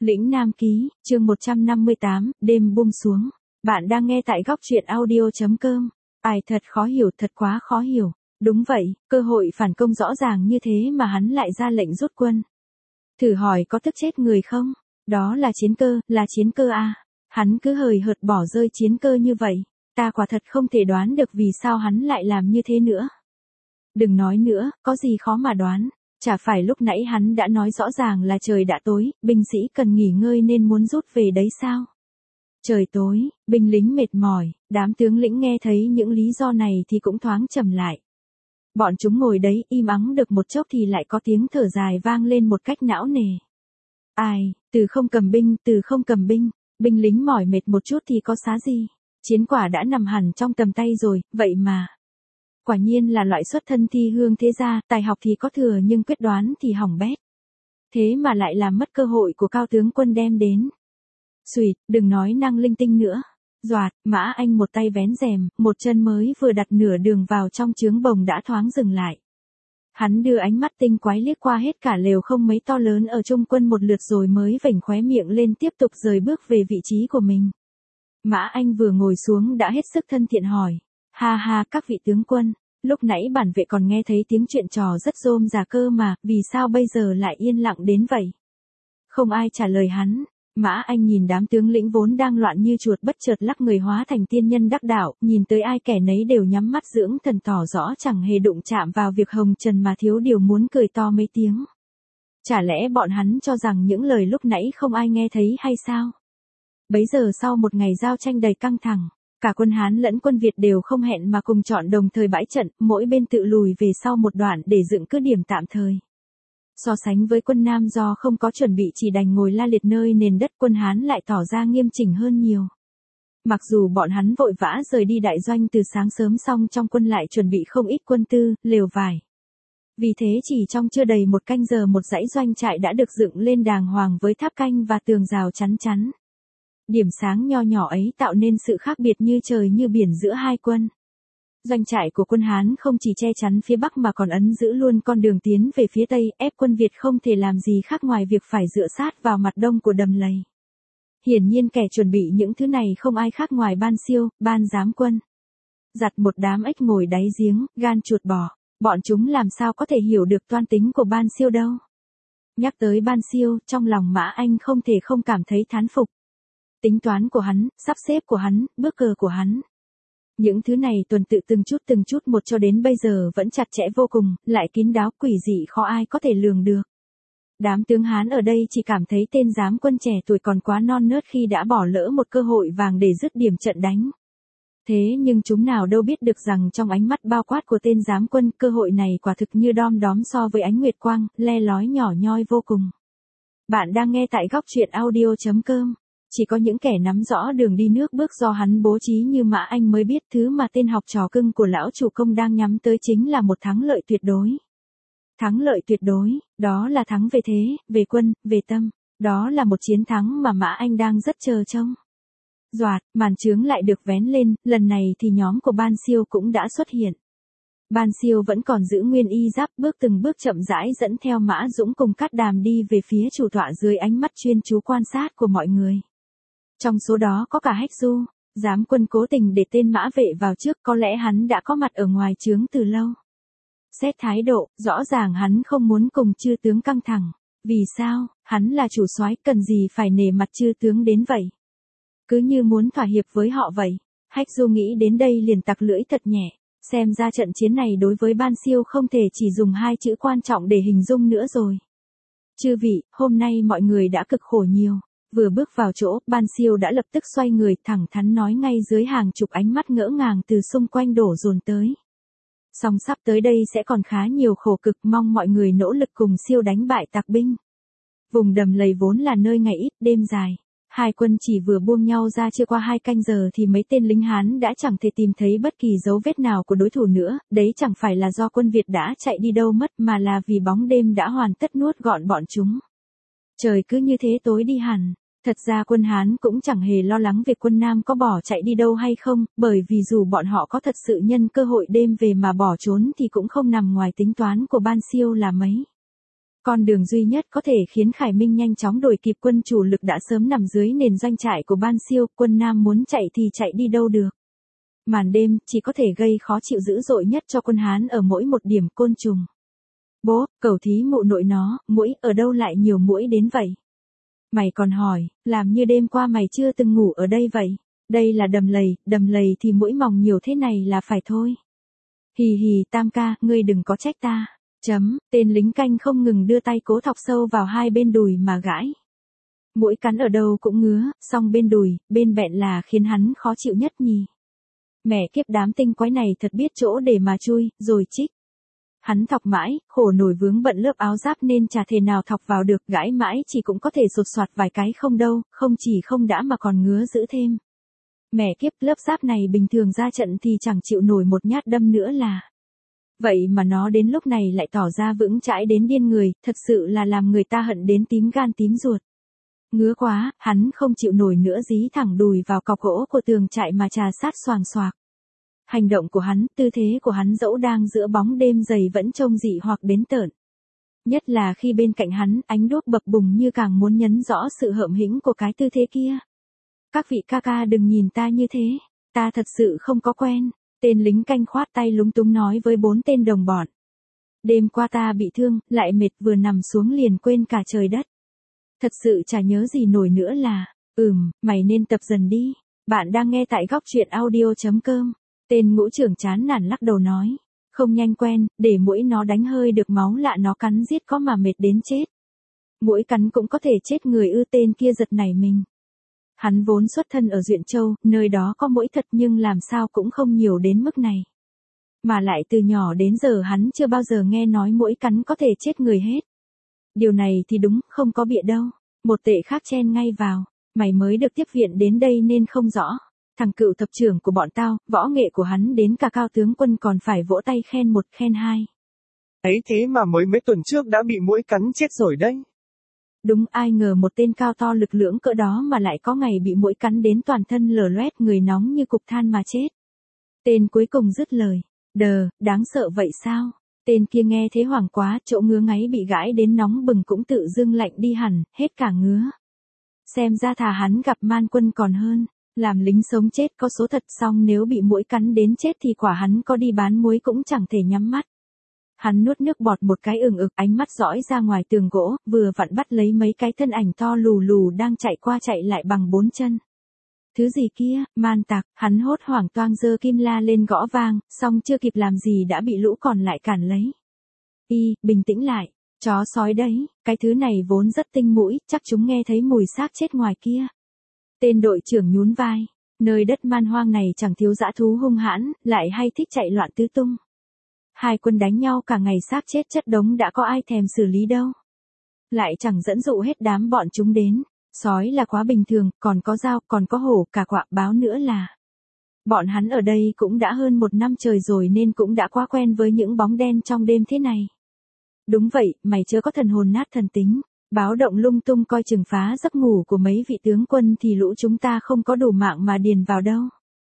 Lĩnh Nam Ký, chương 158, đêm buông xuống. Bạn đang nghe tại góc truyện audio.com. Ai thật khó hiểu, thật quá khó hiểu. Đúng vậy, cơ hội phản công rõ ràng như thế mà hắn lại ra lệnh rút quân. Thử hỏi có tức chết người không? Đó là chiến cơ à? Hắn cứ hời hợt bỏ rơi chiến cơ như vậy. Ta quả thật không thể đoán được vì sao hắn lại làm như thế nữa. Đừng nói nữa, có gì khó mà đoán. Chả phải lúc nãy hắn đã nói rõ ràng là trời đã tối, binh sĩ cần nghỉ ngơi nên muốn rút về đấy sao? Trời tối, binh lính mệt mỏi, đám tướng lĩnh nghe thấy những lý do này thì cũng thoáng trầm lại. Bọn chúng ngồi đấy im ắng được một chốc thì lại có tiếng thở dài vang lên một cách não nề. Ai, từ không cầm binh, binh lính mỏi mệt một chút thì có xá gì? Chiến quả đã nằm hẳn trong tầm tay rồi, vậy mà. Quả nhiên là loại xuất thân thi hương thế gia, tài học thì có thừa nhưng quyết đoán thì hỏng bét. Thế mà lại làm mất cơ hội của cao tướng quân đem đến. Xùyệt, đừng nói năng linh tinh nữa. Doạt, Mã Anh một tay vén rèm, một chân mới vừa đặt nửa đường vào trong trướng bồng đã thoáng dừng lại. Hắn đưa ánh mắt tinh quái liếc qua hết cả lều không mấy to lớn ở trung quân một lượt rồi mới vểnh khóe miệng lên tiếp tục rời bước về vị trí của mình. Mã Anh vừa ngồi xuống đã hết sức thân thiện hỏi. Ha ha các vị tướng quân, lúc nãy bản vệ còn nghe thấy tiếng chuyện trò rất rôm rả cơ mà, vì sao bây giờ lại yên lặng đến vậy? Không ai trả lời hắn. Mã Anh nhìn đám tướng lĩnh vốn đang loạn như chuột bất chợt lắc người hóa thành tiên nhân đắc đạo, nhìn tới ai kẻ nấy đều nhắm mắt dưỡng thần tỏ rõ chẳng hề đụng chạm vào việc hồng trần mà thiếu điều muốn cười to mấy tiếng. Chả lẽ bọn hắn cho rằng những lời lúc nãy không ai nghe thấy hay sao? Bấy giờ sau một ngày giao tranh đầy căng thẳng, cả quân Hán lẫn quân Việt đều không hẹn mà cùng chọn đồng thời bãi trận, mỗi bên tự lùi về sau một đoạn để dựng cứ điểm tạm thời. So sánh với quân Nam do không có chuẩn bị chỉ đành ngồi la liệt nơi nền đất, quân Hán lại tỏ ra nghiêm chỉnh hơn nhiều. Mặc dù bọn hắn vội vã rời đi đại doanh từ sáng sớm song trong quân lại chuẩn bị không ít quân tư, lều vải. Vì thế chỉ trong chưa đầy một canh giờ một dãy doanh trại đã được dựng lên đàng hoàng với tháp canh và tường rào chắn chắn. Điểm sáng nho nhỏ ấy tạo nên sự khác biệt như trời như biển giữa hai quân. Doanh trại của quân Hán không chỉ che chắn phía Bắc mà còn ấn giữ luôn con đường tiến về phía Tây, ép quân Việt không thể làm gì khác ngoài việc phải dựa sát vào mặt đông của đầm lầy. Hiển nhiên kẻ chuẩn bị những thứ này không ai khác ngoài Ban Siêu, ban giám quân. Giặt một đám ếch ngồi đáy giếng, gan chuột bò, bọn chúng làm sao có thể hiểu được toan tính của Ban Siêu đâu. Nhắc tới Ban Siêu, trong lòng Mã Anh không thể không cảm thấy thán phục. Tính toán của hắn, sắp xếp của hắn, bước cờ của hắn. Những thứ này tuần tự từng chút một cho đến bây giờ vẫn chặt chẽ vô cùng, lại kín đáo quỷ dị khó ai có thể lường được. Đám tướng Hán ở đây chỉ cảm thấy tên giám quân trẻ tuổi còn quá non nớt khi đã bỏ lỡ một cơ hội vàng để dứt điểm trận đánh. Thế nhưng chúng nào đâu biết được rằng trong ánh mắt bao quát của tên giám quân, cơ hội này quả thực như đom đóm so với ánh nguyệt quang, le lói nhỏ nhoi vô cùng. Bạn đang nghe tại góc truyện audio.com. Chỉ có những kẻ nắm rõ đường đi nước bước do hắn bố trí như Mã Anh mới biết thứ mà tên học trò cưng của lão chủ công đang nhắm tới chính là một thắng lợi tuyệt đối. Thắng lợi tuyệt đối, đó là thắng về thế, về quân, về tâm, đó là một chiến thắng mà Mã Anh đang rất chờ trông. Doạt, màn trướng lại được vén lên, lần này thì nhóm của Ban Siêu cũng đã xuất hiện. Ban Siêu vẫn còn giữ nguyên y giáp, bước từng bước chậm rãi dẫn theo Mã Dũng cùng Cát Đàm đi về phía chủ tọa dưới ánh mắt chuyên chú quan sát của mọi người. Trong số đó có cả Hách Du, giám quân cố tình để tên Mã Vệ vào trước, có lẽ hắn đã có mặt ở ngoài trướng từ lâu. Xét thái độ, rõ ràng hắn không muốn cùng chư tướng căng thẳng. Vì sao? Hắn là chủ soái, cần gì phải nể mặt chư tướng đến vậy? Cứ như muốn thỏa hiệp với họ vậy. Hách Du nghĩ đến đây liền tặc lưỡi thật nhẹ. Xem ra trận chiến này đối với Ban Siêu không thể chỉ dùng hai chữ quan trọng để hình dung nữa rồi. Chư vị, hôm nay mọi người đã cực khổ nhiều. Vừa bước vào chỗ, Ban Siêu đã lập tức xoay người thẳng thắn nói ngay dưới hàng chục ánh mắt ngỡ ngàng từ xung quanh đổ dồn tới. Song sắp tới đây sẽ còn khá nhiều khổ cực, mong mọi người nỗ lực cùng Siêu đánh bại tặc binh. Vùng đầm lầy vốn là nơi ngày ít đêm dài. Hai quân chỉ vừa buông nhau ra chưa qua 2 canh giờ thì mấy tên lính Hán đã chẳng thể tìm thấy bất kỳ dấu vết nào của đối thủ nữa, đấy chẳng phải là do quân Việt đã chạy đi đâu mất mà là vì bóng đêm đã hoàn tất nuốt gọn bọn chúng. Trời cứ như thế tối đi hẳn. Thật ra quân Hán cũng chẳng hề lo lắng việc quân Nam có bỏ chạy đi đâu hay không, bởi vì dù bọn họ có thật sự nhân cơ hội đêm về mà bỏ trốn thì cũng không nằm ngoài tính toán của Ban Siêu là mấy. Con đường duy nhất có thể khiến Khải Minh nhanh chóng đuổi kịp quân chủ lực đã sớm nằm dưới nền doanh trại của Ban Siêu, quân Nam muốn chạy thì chạy đi đâu được. Màn đêm chỉ có thể gây khó chịu dữ dội nhất cho quân Hán ở mỗi một điểm côn trùng. Bố, cẩu thí mụ nội nó, muỗi, ở đâu lại nhiều muỗi đến vậy? Mày còn hỏi, làm như đêm qua mày chưa từng ngủ ở đây vậy? Đây là đầm lầy thì muỗi mòng nhiều thế này là phải thôi. Hì hì Tam ca, ngươi đừng có trách ta. Tên lính canh không ngừng đưa tay cố thọc sâu vào hai bên đùi mà gãi. Muỗi cắn ở đâu cũng ngứa, song bên đùi, bên bẹn là khiến hắn khó chịu nhất nhì. Mẹ kiếp đám tinh quái này thật biết chỗ để mà chui, rồi chích. Hắn thọc mãi, khổ nổi vướng bận lớp áo giáp nên chả thể nào thọc vào được, gãi mãi chỉ cũng có thể sột soạt vài cái không đâu, không chỉ không đã mà còn ngứa dữ thêm. Mẹ kiếp, lớp giáp này bình thường ra trận thì chẳng chịu nổi một nhát đâm nữa là. Vậy mà nó đến lúc này lại tỏ ra vững chãi đến điên người, thật sự là làm người ta hận đến tím gan tím ruột. Ngứa quá, hắn không chịu nổi nữa dí thẳng đùi vào cọc gỗ của tường trại mà trà sát xoàng xoạc. Hành động của hắn, tư thế của hắn dẫu đang giữa bóng đêm dày vẫn trông dị hoặc đến tởn. Nhất là khi bên cạnh hắn, ánh đuốc bập bùng như càng muốn nhấn rõ sự hợm hĩnh của cái tư thế kia. Các vị ca ca đừng nhìn ta như thế, ta thật sự không có quen. Tên lính canh khoát tay lúng túng nói với 4 tên đồng bọn. Đêm qua ta bị thương, lại mệt vừa nằm xuống liền quên cả trời đất. Thật sự chả nhớ gì nổi nữa là, mày nên tập dần đi. Bạn đang nghe tại góc truyện audio.com. Tên ngũ trưởng chán nản lắc đầu nói. Không nhanh quen, để muỗi nó đánh hơi được máu lạ nó cắn giết có mà mệt đến chết. Muỗi cắn cũng có thể chết người ư, tên kia giật nảy mình. Hắn vốn xuất thân ở Duyện Châu, nơi đó có muỗi thật nhưng làm sao cũng không nhiều đến mức này. Mà lại từ nhỏ đến giờ hắn chưa bao giờ nghe nói muỗi cắn có thể chết người hết. Điều này thì đúng, không có bịa đâu. Một tệ khác chen ngay vào. Mày mới được tiếp viện đến đây nên không rõ. Thằng cựu thập trưởng của bọn tao, võ nghệ của hắn đến cả cao tướng quân còn phải vỗ tay khen 1 khen 2. Ấy thế mà mới mấy tuần trước đã bị muỗi cắn chết rồi đấy. Đúng, ai ngờ một tên cao to lực lưỡng cỡ đó mà lại có ngày bị muỗi cắn đến toàn thân lở loét, người nóng như cục than mà chết. Tên cuối cùng dứt lời. Đáng sợ vậy sao? Tên kia nghe thế hoảng quá, chỗ ngứa ngáy bị gãi đến nóng bừng cũng tự dưng lạnh đi hẳn, hết cả ngứa. Xem ra thà hắn gặp man quân còn hơn. Làm lính sống chết có số thật, xong nếu bị muỗi cắn đến chết thì quả hắn có đi bán muối cũng chẳng thể nhắm mắt. Hắn nuốt nước bọt một cái ừng ực, ánh mắt dõi ra ngoài tường gỗ, vừa vặn bắt lấy mấy cái thân ảnh to lù lù đang chạy qua chạy lại bằng 4 chân. Thứ gì kia, man tặc, hắn hốt hoảng toang giơ kim la lên gõ vang, xong chưa kịp làm gì đã bị lũ còn lại cản lấy. Bình tĩnh lại, chó sói đấy, cái thứ này vốn rất tinh mũi, chắc chúng nghe thấy mùi xác chết ngoài kia. Tên đội trưởng nhún vai, nơi đất man hoang này chẳng thiếu dã thú hung hãn, lại hay thích chạy loạn tứ tung. Hai quân đánh nhau cả ngày xác chết chất đống đã có ai thèm xử lý đâu. Lại chẳng dẫn dụ hết đám bọn chúng đến. Sói là quá bình thường, còn có dao, còn có hổ, cả quạ báo nữa là. Bọn hắn ở đây cũng đã hơn 1 năm trời rồi nên cũng đã quá quen với những bóng đen trong đêm thế này. Đúng vậy, mày chớ có thần hồn nát thần tính. Báo động lung tung coi chừng phá giấc ngủ của mấy vị tướng quân thì lũ chúng ta không có đủ mạng mà điền vào đâu.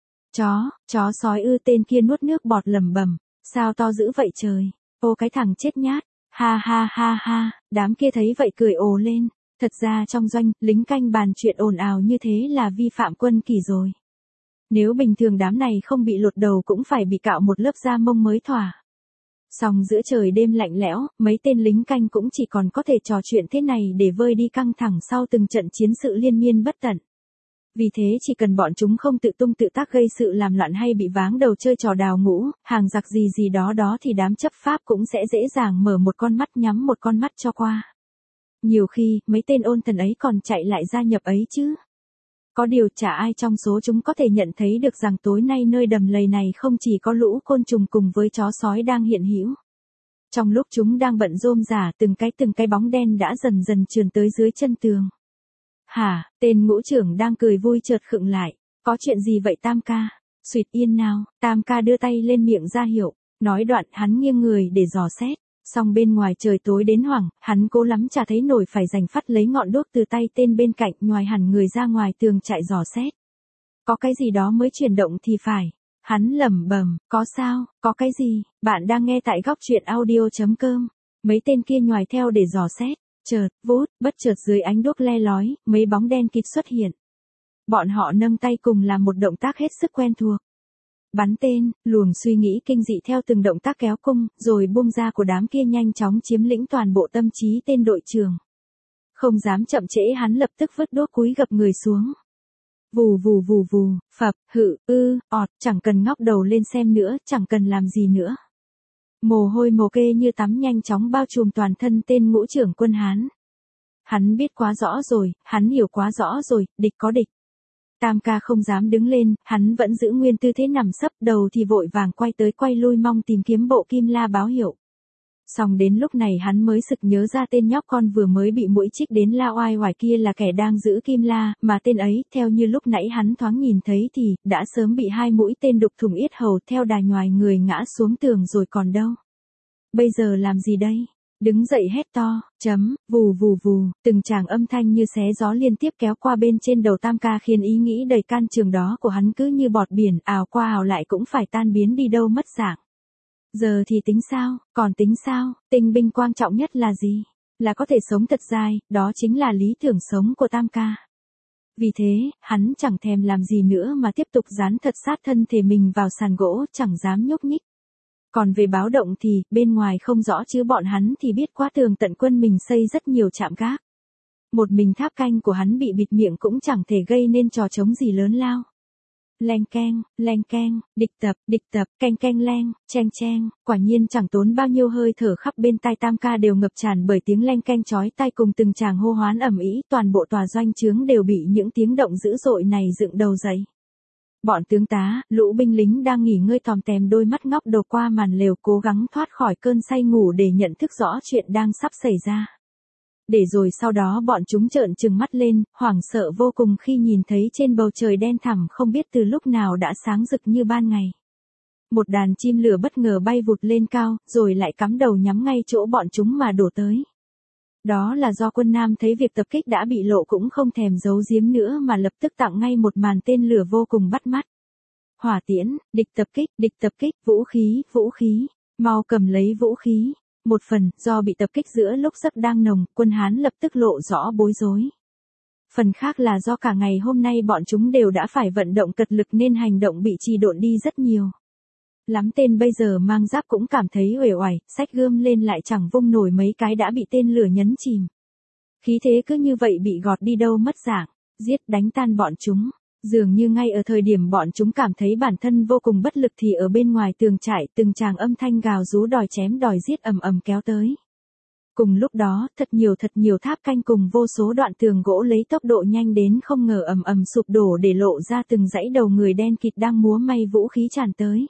Chó sói ư, tên kia nuốt nước bọt lẩm bẩm, sao to dữ vậy trời, ô cái thằng chết nhát, ha, đám kia thấy vậy cười ồ lên. Thật ra trong doanh, lính canh bàn chuyện ồn ào như thế là vi phạm quân kỷ rồi. Nếu bình thường đám này không bị lột đầu cũng phải bị cạo một lớp da mông mới thỏa. Song giữa trời đêm lạnh lẽo, mấy tên lính canh cũng chỉ còn có thể trò chuyện thế này để vơi đi căng thẳng sau từng trận chiến sự liên miên bất tận. Vì thế chỉ cần bọn chúng không tự tung tự tác gây sự làm loạn hay bị váng đầu chơi trò đào ngũ, hàng giặc gì đó thì đám chấp pháp cũng sẽ dễ dàng mở một con mắt nhắm một con mắt cho qua. Nhiều khi, mấy tên ôn thần ấy còn chạy lại gia nhập ấy chứ. Có điều chả ai trong số chúng có thể nhận thấy được rằng tối nay nơi đầm lầy này không chỉ có lũ côn trùng cùng với chó sói đang hiện hữu. Trong lúc chúng đang bận rôm rả, từng cái bóng đen đã dần dần trườn tới dưới chân tường. Hả, tên ngũ trưởng đang cười vui chợt khựng lại. Có chuyện gì vậy Tam ca? Xuyệt yên nào, Tam ca đưa tay lên miệng ra hiệu. Nói đoạn hắn nghiêng người để dò xét. Song bên ngoài trời tối đến hoảng, hắn cố lắm chả thấy nổi phải giành phắt lấy ngọn đuốc từ tay tên bên cạnh, ngoài hẳn người ra ngoài tường chạy dò xét. Có cái gì đó mới chuyển động thì phải. Hắn lẩm bẩm, có sao, có cái gì? Bạn đang nghe tại góc truyện audio.com. Mấy tên kia nhoài theo để dò xét, chợt, vút, bất chợt dưới ánh đuốc le lói, mấy bóng đen kịt xuất hiện. Bọn họ nâng tay cùng làm một động tác hết sức quen thuộc. Bắn tên, luồng suy nghĩ kinh dị theo từng động tác kéo cung, rồi buông ra của đám kia nhanh chóng chiếm lĩnh toàn bộ tâm trí tên đội trưởng. Không dám chậm trễ hắn lập tức vứt đuốc cúi gập người xuống. Vù vù vù vù, phập, hự, ọt, chẳng cần ngóc đầu lên xem nữa, chẳng cần làm gì nữa. Mồ hôi mồ kê như tắm nhanh chóng bao trùm toàn thân tên ngũ trưởng quân Hán. Hắn biết quá rõ rồi, hắn hiểu quá rõ rồi, địch có địch. Tam ca không dám đứng lên, hắn vẫn giữ nguyên tư thế nằm sấp, đầu thì vội vàng quay tới quay lui mong tìm kiếm bộ kim la báo hiệu. Xong đến lúc này hắn mới sực nhớ ra tên nhóc con vừa mới bị muỗi chích đến la oai oải kia là kẻ đang giữ kim la, mà tên ấy, theo như lúc nãy hắn thoáng nhìn thấy thì, đã sớm bị 2 mũi tên đục thủng yết hầu theo đà nhoài người ngã xuống tường rồi còn đâu. Bây giờ làm gì đây? Đứng dậy hét to, vù vù vù, từng tràng âm thanh như xé gió liên tiếp kéo qua bên trên đầu Tam ca khiến ý nghĩ đầy can trường đó của hắn cứ như bọt biển ào qua ào lại cũng phải tan biến đi đâu mất dạng. Giờ thì tính sao, còn tính sao, tinh binh quan trọng nhất là gì? Là có thể sống thật dài, đó chính là lý tưởng sống của Tam ca. Vì thế, hắn chẳng thèm làm gì nữa mà tiếp tục dán thật sát thân thể mình vào sàn gỗ, chẳng dám nhúc nhích. Còn về báo động thì, bên ngoài không rõ chứ bọn hắn thì biết quá tường tận quân mình xây rất nhiều trạm gác. Một mình tháp canh của hắn bị bịt miệng cũng chẳng thể gây nên trò trống gì lớn lao. Leng keng, địch tập, keng leng, cheng, quả nhiên chẳng tốn bao nhiêu hơi thở khắp bên tai Tam ca đều ngập tràn bởi tiếng leng keng chói tai cùng từng tràng hô hoán ầm ĩ, toàn bộ tòa doanh trướng đều bị những tiếng động dữ dội này dựng đầu dậy. Bọn tướng tá, lũ binh lính đang nghỉ ngơi tòm tèm đôi mắt ngóc đầu qua màn lều cố gắng thoát khỏi cơn say ngủ để nhận thức rõ chuyện đang sắp xảy ra. Để rồi sau đó bọn chúng trợn trừng mắt lên, hoảng sợ vô cùng khi nhìn thấy trên bầu trời đen thẳm không biết từ lúc nào đã sáng rực như ban ngày. Một đàn chim lửa bất ngờ bay vụt lên cao, rồi lại cắm đầu nhắm ngay chỗ bọn chúng mà đổ tới. Đó là do quân Nam thấy việc tập kích đã bị lộ cũng không thèm giấu giếm nữa mà lập tức tặng ngay một màn tên lửa vô cùng bắt mắt. Hỏa tiễn, địch tập kích, vũ khí, mau cầm lấy vũ khí. Một phần, do bị tập kích giữa lúc giấc đang nồng, quân Hán lập tức lộ rõ bối rối. Phần khác là do cả ngày hôm nay bọn chúng đều đã phải vận động cật lực nên hành động bị trì độn đi rất nhiều. Lắm tên bây giờ mang giáp cũng cảm thấy uể oải, xách gươm lên lại chẳng vung nổi mấy cái đã bị tên lửa nhấn chìm. Khí thế cứ như vậy bị gọt đi đâu mất dạng, giết đánh tan bọn chúng. Dường như ngay ở thời điểm bọn chúng cảm thấy bản thân vô cùng bất lực thì ở bên ngoài tường trại từng tràng âm thanh gào rú đòi chém đòi giết ầm ầm kéo tới. Cùng lúc đó, thật nhiều tháp canh cùng vô số đoạn tường gỗ lấy tốc độ nhanh đến không ngờ ầm ầm sụp đổ để lộ ra từng dãy đầu người đen kịt đang múa may vũ khí tràn tới.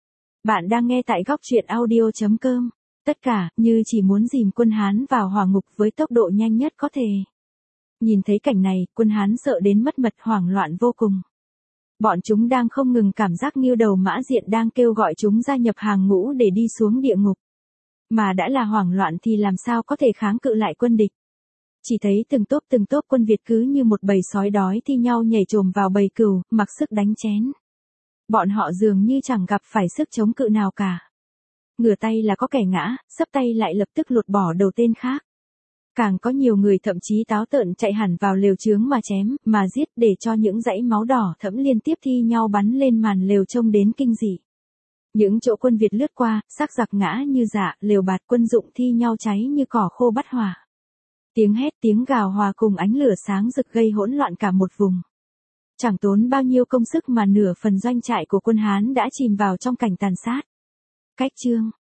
Bạn đang nghe tại góc truyện audio.com. Tất cả, như chỉ muốn dìm quân Hán vào hỏa ngục với tốc độ nhanh nhất có thể. Nhìn thấy cảnh này, quân Hán sợ đến mất mật hoảng loạn vô cùng. Bọn chúng đang không ngừng cảm giác như đầu mã diện đang kêu gọi chúng gia nhập hàng ngũ để đi xuống địa ngục. Mà đã là hoảng loạn thì làm sao có thể kháng cự lại quân địch. Chỉ thấy từng tốp quân Việt cứ như một bầy sói đói thi nhau nhảy trồm vào bầy cừu, mặc sức đánh chén. Bọn họ dường như chẳng gặp phải sức chống cự nào cả. Ngửa tay là có kẻ ngã, sấp tay lại lập tức lột bỏ đầu tên khác. Càng có nhiều người thậm chí táo tợn chạy hẳn vào lều chướng mà chém, mà giết để cho những dãy máu đỏ thẫm liên tiếp thi nhau bắn lên màn lều trông đến kinh dị. Những chỗ quân Việt lướt qua, xác giặc ngã như dạ, lều bạt quân dụng thi nhau cháy như cỏ khô bắt hỏa. Tiếng hét tiếng gào hòa cùng ánh lửa sáng rực gây hỗn loạn cả một vùng. Chẳng tốn bao nhiêu công sức mà nửa phần doanh trại của quân Hán đã chìm vào trong cảnh tàn sát. Cách chương